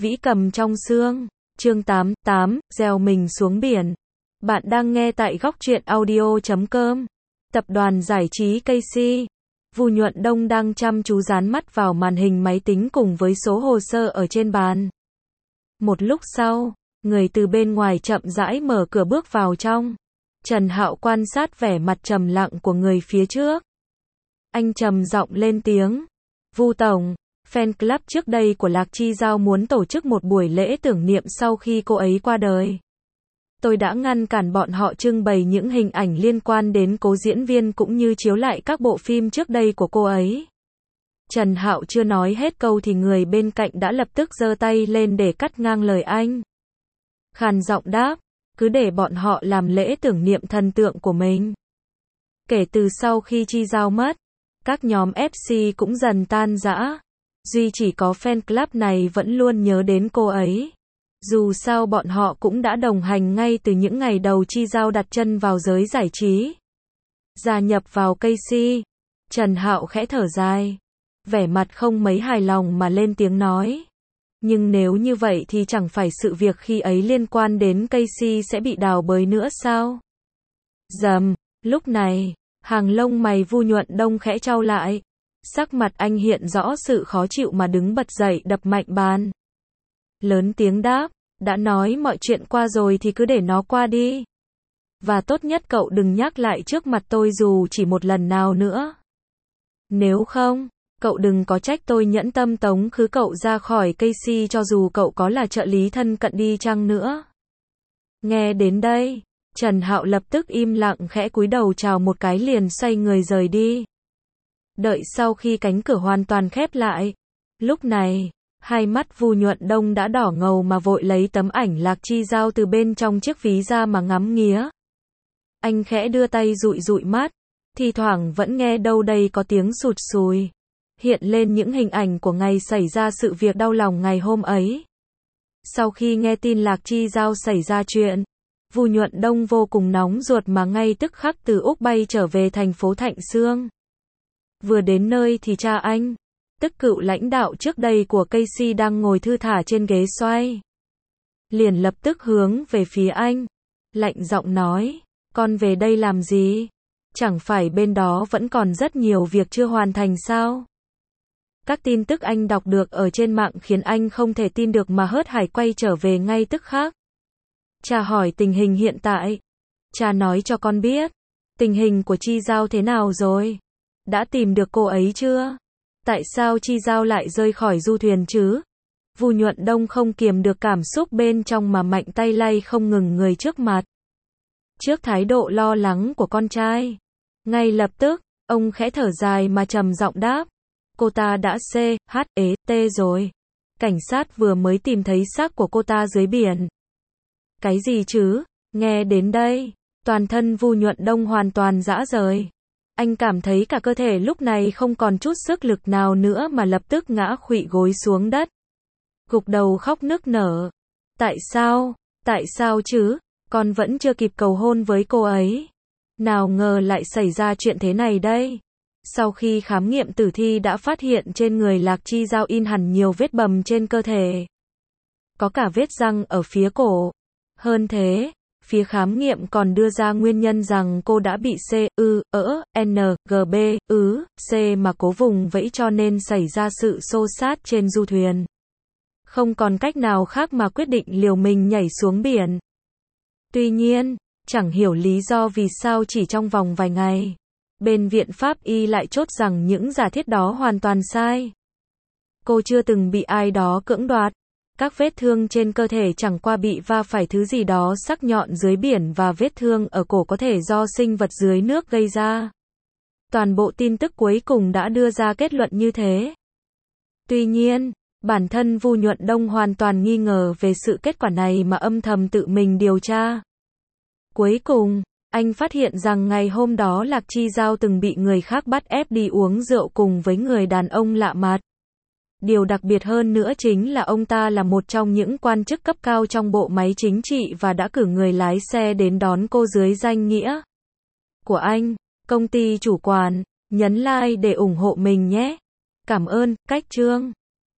Vĩ cầm trong xương. Chương 88, gieo mình xuống biển. Bạn đang nghe tại góc truyện audio.com. Tập đoàn giải trí Casey. Vu Nhuận Đông đang chăm chú dán mắt vào màn hình máy tính cùng với số hồ sơ ở trên bàn. Một lúc sau, người từ bên ngoài chậm rãi mở cửa bước vào trong. Trần Hạo quan sát vẻ mặt trầm lặng của người phía trước. Anh trầm giọng lên tiếng. Vu tổng, fan club trước đây của Lạc Chi Giao muốn tổ chức một buổi lễ tưởng niệm sau khi cô ấy qua đời. Tôi đã ngăn cản bọn họ trưng bày những hình ảnh liên quan đến cố diễn viên cũng như chiếu lại các bộ phim trước đây của cô ấy. Trần Hạo chưa nói hết câu thì người bên cạnh đã lập tức giơ tay lên để cắt ngang lời anh. Khàn giọng đáp, cứ để bọn họ làm lễ tưởng niệm thần tượng của mình. Kể từ sau khi Chi Giao mất, các nhóm FC cũng dần tan rã. Duy chỉ có fan club này vẫn luôn nhớ đến cô ấy. Dù sao bọn họ cũng đã đồng hành ngay từ những ngày đầu Chi Giao đặt chân vào giới giải trí. Gia nhập vào Casey, Trần Hạo khẽ thở dài. Vẻ mặt không mấy hài lòng mà lên tiếng nói. Nhưng nếu như vậy thì chẳng phải sự việc khi ấy liên quan đến Casey sẽ bị đào bới nữa sao? Rầm, lúc này, hàng lông mày Vu Nhuận Đông khẽ chau lại. Sắc mặt anh hiện rõ sự khó chịu mà đứng bật dậy đập mạnh bàn. Lớn tiếng đáp, đã nói mọi chuyện qua rồi thì cứ để nó qua đi. Và tốt nhất cậu đừng nhắc lại trước mặt tôi dù chỉ một lần nào nữa. Nếu không, cậu đừng có trách tôi nhẫn tâm tống khứ cậu ra khỏi Casey cho dù cậu có là trợ lý thân cận đi chăng nữa. Nghe đến đây, Trần Hạo lập tức im lặng khẽ cúi đầu chào một cái liền xoay người rời đi. Đợi sau khi cánh cửa hoàn toàn khép lại, lúc này, hai mắt Vu Nhuận Đông đã đỏ ngầu mà vội lấy tấm ảnh Lạc Chi Giao từ bên trong chiếc ví ra mà ngắm nghía. Anh khẽ đưa tay dụi dụi mắt, thi thoảng vẫn nghe đâu đây có tiếng sụt sùi. Hiện lên những hình ảnh của ngày xảy ra sự việc đau lòng ngày hôm ấy. Sau khi nghe tin Lạc Chi Giao xảy ra chuyện, Vu Nhuận Đông vô cùng nóng ruột mà ngay tức khắc từ Úc bay trở về thành phố Thạnh Sương. Vừa đến nơi thì cha anh, tức cựu lãnh đạo trước đây của Casey đang ngồi thư thả trên ghế xoay. Liền lập tức hướng về phía anh, lạnh giọng nói, con về đây làm gì? Chẳng phải bên đó vẫn còn rất nhiều việc chưa hoàn thành sao? Các tin tức anh đọc được ở trên mạng khiến anh không thể tin được mà hớt hải quay trở về ngay tức khắc. Cha hỏi tình hình hiện tại. Cha nói cho con biết, tình hình của Chi Giao thế nào rồi? Đã tìm được cô ấy chưa? Tại sao Chi Giao lại rơi khỏi du thuyền chứ? Vu Nhuận Đông không kiềm được cảm xúc bên trong mà mạnh tay lay không ngừng người trước mặt. Trước thái độ lo lắng của con trai, ngay lập tức, ông khẽ thở dài mà trầm giọng đáp. Cô ta đã CHT rồi. Cảnh sát vừa mới tìm thấy xác của cô ta dưới biển. Cái gì chứ? Nghe đến đây, toàn thân Vu Nhuận Đông hoàn toàn rã rời. Anh cảm thấy cả cơ thể lúc này không còn chút sức lực nào nữa mà lập tức ngã khuỵu gối xuống đất. Gục đầu khóc nức nở. Tại sao? Tại sao chứ? Con vẫn chưa kịp cầu hôn với cô ấy. Nào ngờ lại xảy ra chuyện thế này đây. Sau khi khám nghiệm tử thi đã phát hiện trên người Lạc Chi Giao in hẳn nhiều vết bầm trên cơ thể. Có cả vết răng ở phía cổ. Hơn thế, phía khám nghiệm còn đưa ra nguyên nhân rằng cô đã bị C mà cố vùng vẫy cho nên xảy ra sự xô xát trên du thuyền. Không còn cách nào khác mà quyết định liều mình nhảy xuống biển. Tuy nhiên, chẳng hiểu lý do vì sao chỉ trong vòng vài ngày, bên viện pháp y lại chốt rằng những giả thiết đó hoàn toàn sai. Cô chưa từng bị ai đó cưỡng đoạt. Các vết thương trên cơ thể chẳng qua bị va phải thứ gì đó sắc nhọn dưới biển và vết thương ở cổ có thể do sinh vật dưới nước gây ra. Toàn bộ tin tức cuối cùng đã đưa ra kết luận như thế. Tuy nhiên, bản thân Vu Nhuận Đông hoàn toàn nghi ngờ về sự kết quả này mà âm thầm tự mình điều tra. Cuối cùng, anh phát hiện rằng ngày hôm đó Lạc Chi Giao từng bị người khác bắt ép đi uống rượu cùng với người đàn ông lạ mặt. Điều đặc biệt hơn nữa chính là ông ta là một trong những quan chức cấp cao trong bộ máy chính trị và đã cử người lái xe đến đón cô dưới danh nghĩa của anh. Công ty chủ quản, nhấn like để ủng hộ mình nhé. Cảm ơn, cách chương.